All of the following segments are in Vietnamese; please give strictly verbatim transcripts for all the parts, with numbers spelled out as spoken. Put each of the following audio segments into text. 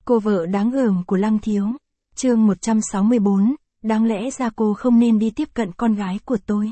Cô vợ đáng gờm của Lăng Thiếu. Chương một trăm sáu mươi bốn, đáng lẽ ra cô không nên đi tiếp cận con gái của tôi.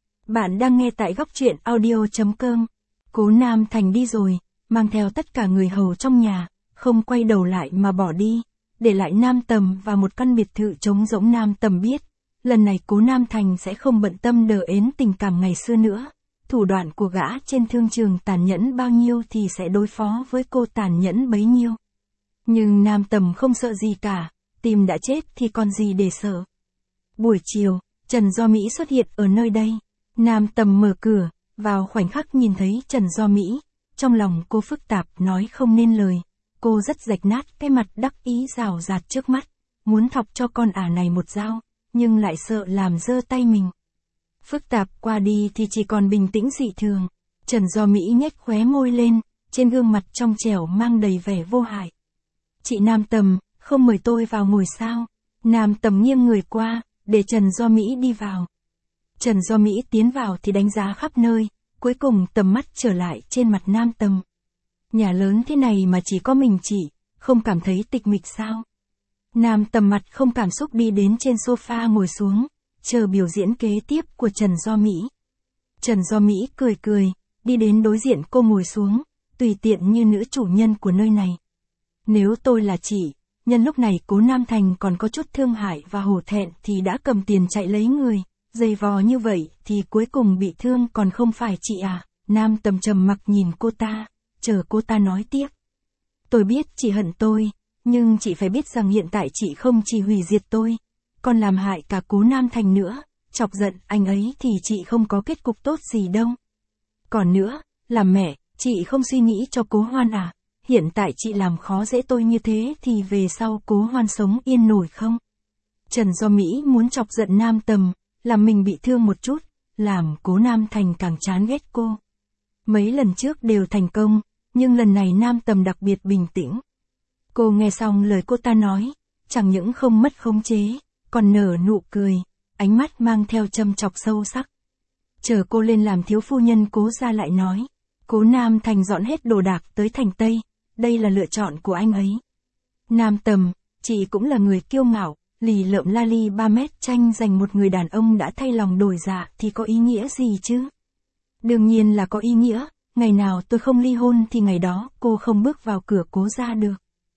Bạn đang nghe tại góc truyện audio chấm com. Cố Nam Thành đi rồi, mang theo tất cả người hầu trong nhà, không quay đầu lại mà bỏ đi, để lại Nam Tầm và một căn biệt thự trống rỗng. Nam Tầm biết, lần này Cố Nam Thành sẽ không bận tâm đờ ến tình cảm ngày xưa nữa. Thủ đoạn của gã trên thương trường tàn nhẫn bao nhiêu thì sẽ đối phó với cô tàn nhẫn bấy nhiêu. Nhưng Nam Tầm không sợ gì cả, tim đã chết thì còn gì để sợ. Buổi chiều, Trần Do Mỹ xuất hiện ở nơi đây. Nam Tầm mở cửa, vào khoảnh khắc nhìn thấy Trần Do Mỹ, trong lòng cô phức tạp nói không nên lời. Cô rất rạch nát cái mặt đắc ý rào rạt trước mắt, muốn thọc cho con ả này một dao, nhưng lại sợ làm dơ tay mình. Phức tạp qua đi thì chỉ còn bình tĩnh dị thường. Trần Do Mỹ nhếch khóe môi lên, trên gương mặt trong trẻo mang đầy vẻ vô hại. Chị Nam Tầm, không mời tôi vào ngồi sao? Nam Tầm nghiêng người qua, để Trần Do Mỹ đi vào. Trần Do Mỹ tiến vào thì đánh giá khắp nơi, cuối cùng tầm mắt trở lại trên mặt Nam Tầm. Nhà lớn thế này mà chỉ có mình chị, không cảm thấy tịch mịch sao? Nam Tầm mặt không cảm xúc đi đến trên sofa ngồi xuống, chờ biểu diễn kế tiếp của Trần Do Mỹ. Trần Do Mỹ cười cười, đi đến đối diện cô ngồi xuống, tùy tiện như nữ chủ nhân của nơi này. Nếu tôi là chị, nhân lúc này Cố Nam Thành còn có chút thương hại và hổ thẹn thì đã cầm tiền chạy lấy người, dày vò như vậy thì cuối cùng bị thương còn không phải chị à? Nam Tầm trầm mặc nhìn cô ta, chờ cô ta nói tiếp. Tôi biết chị hận tôi, nhưng chị phải biết rằng hiện tại chị không chỉ hủy diệt tôi, còn làm hại cả Cố Nam Thành nữa, chọc giận anh ấy thì chị không có kết cục tốt gì đâu. Còn nữa, làm mẹ, chị không suy nghĩ cho Cố Hoan à? Hiện tại chị làm khó dễ tôi như thế thì về sau Cố Hoan sống yên nổi không? Trần Do Mỹ muốn chọc giận Nam Tầm, làm mình bị thương một chút, làm Cố Nam Thành càng chán ghét cô. Mấy lần trước đều thành công, nhưng lần này Nam Tầm đặc biệt bình tĩnh. Cô nghe xong lời cô ta nói, chẳng những không mất khống chế, còn nở nụ cười, ánh mắt mang theo châm chọc sâu sắc. Chờ cô lên làm thiếu phu nhân Cố gia lại nói, Cố Nam Thành dọn hết đồ đạc tới thành Tây, đây là lựa chọn của anh ấy. Nam Tầm, chị cũng là người kiêu ngạo, lì lợm la li ba mét tranh giành một người đàn ông đã thay lòng đổi dạ thì có ý nghĩa gì chứ? Đương nhiên là có ý nghĩa, ngày nào tôi không ly hôn thì ngày đó cô không bước vào cửa Cố gia được.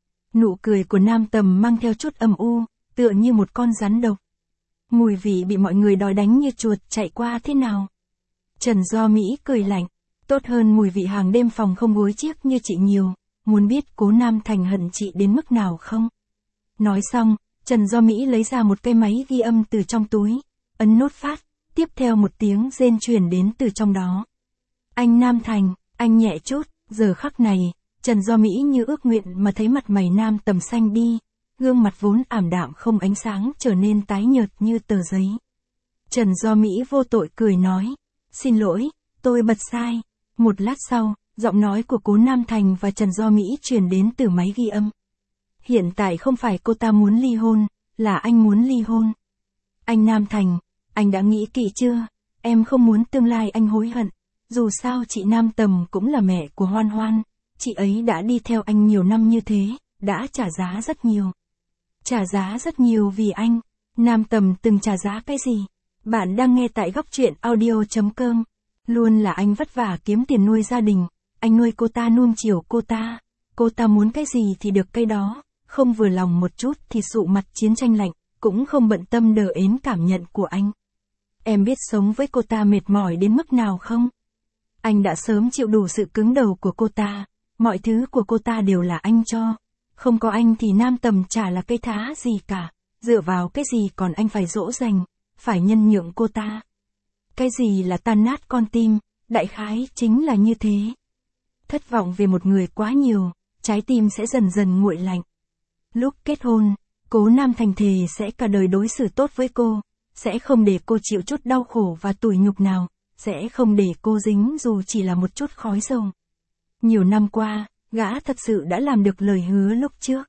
Nụ cười của Nam Tầm mang theo chút âm u, tựa như một con rắn độc. Mùi vị bị mọi người đòi đánh như chuột chạy qua thế nào? Trần Do Mỹ cười lạnh, tốt hơn mùi vị hàng đêm phòng không gối chiếc như chị nhiều, muốn biết Cố Nam Thành hận chị đến mức nào không? Nói xong, Trần Do Mỹ lấy ra một cây máy ghi âm từ trong túi, ấn nút phát, tiếp theo một tiếng rên truyền đến từ trong đó. Anh Nam Thành, anh nhẹ chút. Giờ khắc này, Trần Do Mỹ như ước nguyện mà thấy mặt mày Nam Tầm xanh đi, gương mặt vốn ảm đạm không ánh sáng trở nên tái nhợt như tờ giấy. Trần Do Mỹ vô tội cười nói, xin lỗi, tôi bật sai. Một lát sau, giọng nói của Cố Nam Thành và Trần Do Mỹ truyền đến từ máy ghi âm. Hiện tại không phải cô ta muốn ly hôn, là anh muốn ly hôn. Anh Nam Thành, anh đã nghĩ kỹ chưa? Em không muốn tương lai anh hối hận. Dù sao chị Nam Tầm cũng là mẹ của Hoan Hoan, chị ấy đã đi theo anh nhiều năm như thế, đã trả giá rất nhiều. Trả giá rất nhiều vì anh. Nam Tầm từng trả giá cái gì? Bạn đang nghe tại góc truyện audio chấm com. Luôn là anh vất vả kiếm tiền nuôi gia đình, anh nuôi cô ta nuông chiều cô ta. Cô ta muốn cái gì thì được cái đó, không vừa lòng một chút thì sụ mặt chiến tranh lạnh, cũng không bận tâm đờ ến cảm nhận của anh. Em biết sống với cô ta mệt mỏi đến mức nào không? Anh đã sớm chịu đủ sự cứng đầu của cô ta, mọi thứ của cô ta đều là anh cho. Không có anh thì Nam Tầm chả là cây thá gì cả, dựa vào cái gì còn anh phải dỗ dành, phải nhân nhượng cô ta. Cái gì là tan nát con tim, đại khái chính là như thế. Thất vọng về một người quá nhiều, trái tim sẽ dần dần nguội lạnh. Lúc kết hôn, Cố Nam Thành thề sẽ cả đời đối xử tốt với cô, sẽ không để cô chịu chút đau khổ và tủi nhục nào, sẽ không để cô dính dù chỉ là một chút khói dầu. Nhiều năm qua, gã thật sự đã làm được lời hứa lúc trước.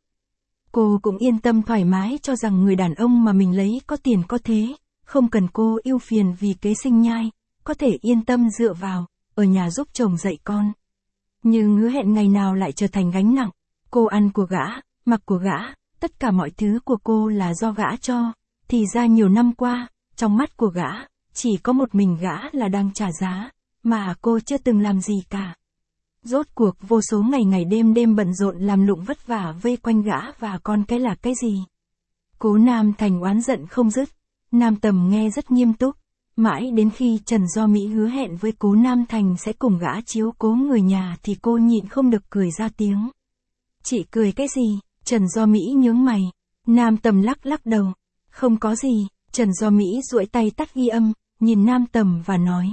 Cô cũng yên tâm thoải mái cho rằng người đàn ông mà mình lấy có tiền có thế, không cần cô ưu phiền vì kế sinh nhai, có thể yên tâm dựa vào, ở nhà giúp chồng dạy con. Nhưng hứa hẹn ngày nào lại trở thành gánh nặng, cô ăn của gã, mặc của gã, tất cả mọi thứ của cô là do gã cho, thì ra nhiều năm qua, trong mắt của gã, chỉ có một mình gã là đang trả giá, mà cô chưa từng làm gì cả. Rốt cuộc vô số ngày ngày đêm đêm bận rộn làm lụng vất vả vây quanh gã và con cái là cái gì? Cố Nam Thành oán giận không dứt, Nam Tầm nghe rất nghiêm túc, mãi đến khi Trần Do Mỹ hứa hẹn với Cố Nam Thành sẽ cùng gã chiếu cố người nhà thì cô nhịn không được cười ra tiếng. Chị cười cái gì? Trần Do Mỹ nhướng mày. Nam Tầm lắc lắc đầu. Không có gì. Trần Do Mỹ duỗi tay tắt ghi âm, nhìn Nam Tầm và nói.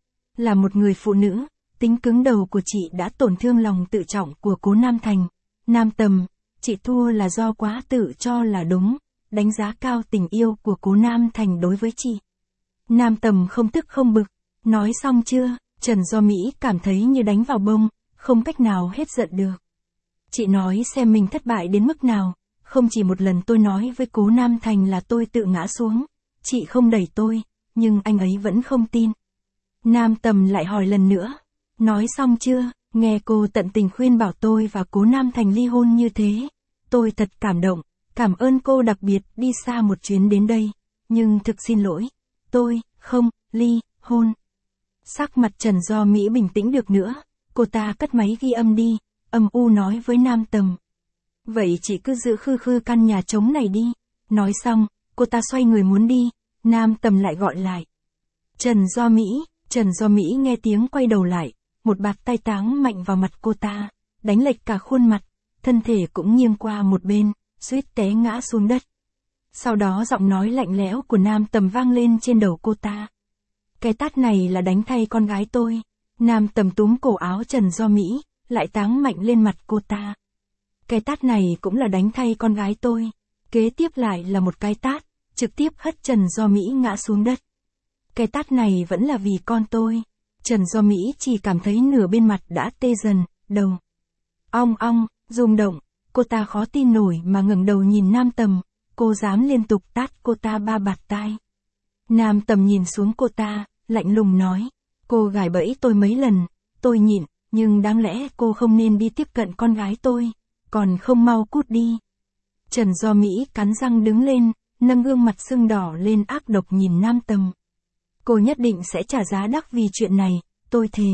Là một người phụ nữ, tính cứng đầu của chị đã tổn thương lòng tự trọng của Cố Nam Thành. Nam Tầm, chị thua là do quá tự cho là đúng, đánh giá cao tình yêu của Cố Nam Thành đối với chị. Nam Tầm không tức không bực. Nói xong chưa? Trần Do Mỹ cảm thấy như đánh vào bông, không cách nào hết giận được. Chị nói xem mình thất bại đến mức nào, không chỉ một lần tôi nói với Cố Nam Thành là tôi tự ngã xuống, chị không đẩy tôi, nhưng anh ấy vẫn không tin. Nam Tầm lại hỏi lần nữa, nói xong chưa? Nghe cô tận tình khuyên bảo tôi và Cố Nam Thành ly hôn như thế, tôi thật cảm động, cảm ơn cô đặc biệt đi xa một chuyến đến đây, nhưng thực xin lỗi, tôi không ly hôn. Sắc mặt Trần Do Mỹ bình tĩnh được nữa, cô ta cất máy ghi âm đi, âm u nói với Nam Tầm. Vậy chị cứ giữ khư khư căn nhà trống này đi. Nói xong, cô ta xoay người muốn đi, Nam Tầm lại gọi lại. Trần Do Mỹ, Trần Do Mỹ nghe tiếng quay đầu lại, một bạt tay táng mạnh vào mặt cô ta, đánh lệch cả khuôn mặt, thân thể cũng nghiêng qua một bên, suýt té ngã xuống đất. Sau đó giọng nói lạnh lẽo của Nam Tầm vang lên trên đầu cô ta. Cái tát này là đánh thay con gái tôi. Nam Tầm túm cổ áo Trần Do Mỹ, lại táng mạnh lên mặt cô ta. Cái tát này cũng là đánh thay con gái tôi. Kế tiếp lại là một cái tát, trực tiếp hất Trần Do Mỹ ngã xuống đất. Cái tát này vẫn là vì con tôi. Trần Do Mỹ chỉ cảm thấy nửa bên mặt đã tê dần, đầu ong ong, rung động, cô ta khó tin nổi mà ngẩng đầu nhìn Nam Tầm, cô dám liên tục tát cô ta ba bạt tai. Nam Tầm nhìn xuống cô ta, lạnh lùng nói, cô gài bẫy tôi mấy lần, tôi nhịn, nhưng đáng lẽ cô không nên đi tiếp cận con gái tôi, còn không mau cút đi. Trần Do Mỹ cắn răng đứng lên, nâng gương mặt sưng đỏ lên ác độc nhìn Nam Tầm. Cô nhất định sẽ trả giá đắt vì chuyện này, tôi thề.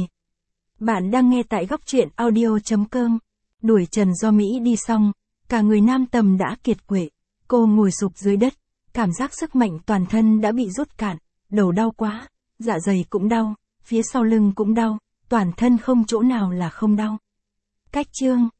Bạn đang nghe tại góc truyện audio chấm com. Đuổi Trần Do Mỹ đi xong, cả người Nam Tầm đã kiệt quệ, cô ngồi sụp dưới đất, cảm giác sức mạnh toàn thân đã bị rút cạn, đầu đau quá, dạ dày cũng đau, phía sau lưng cũng đau, toàn thân không chỗ nào là không đau. Cách chương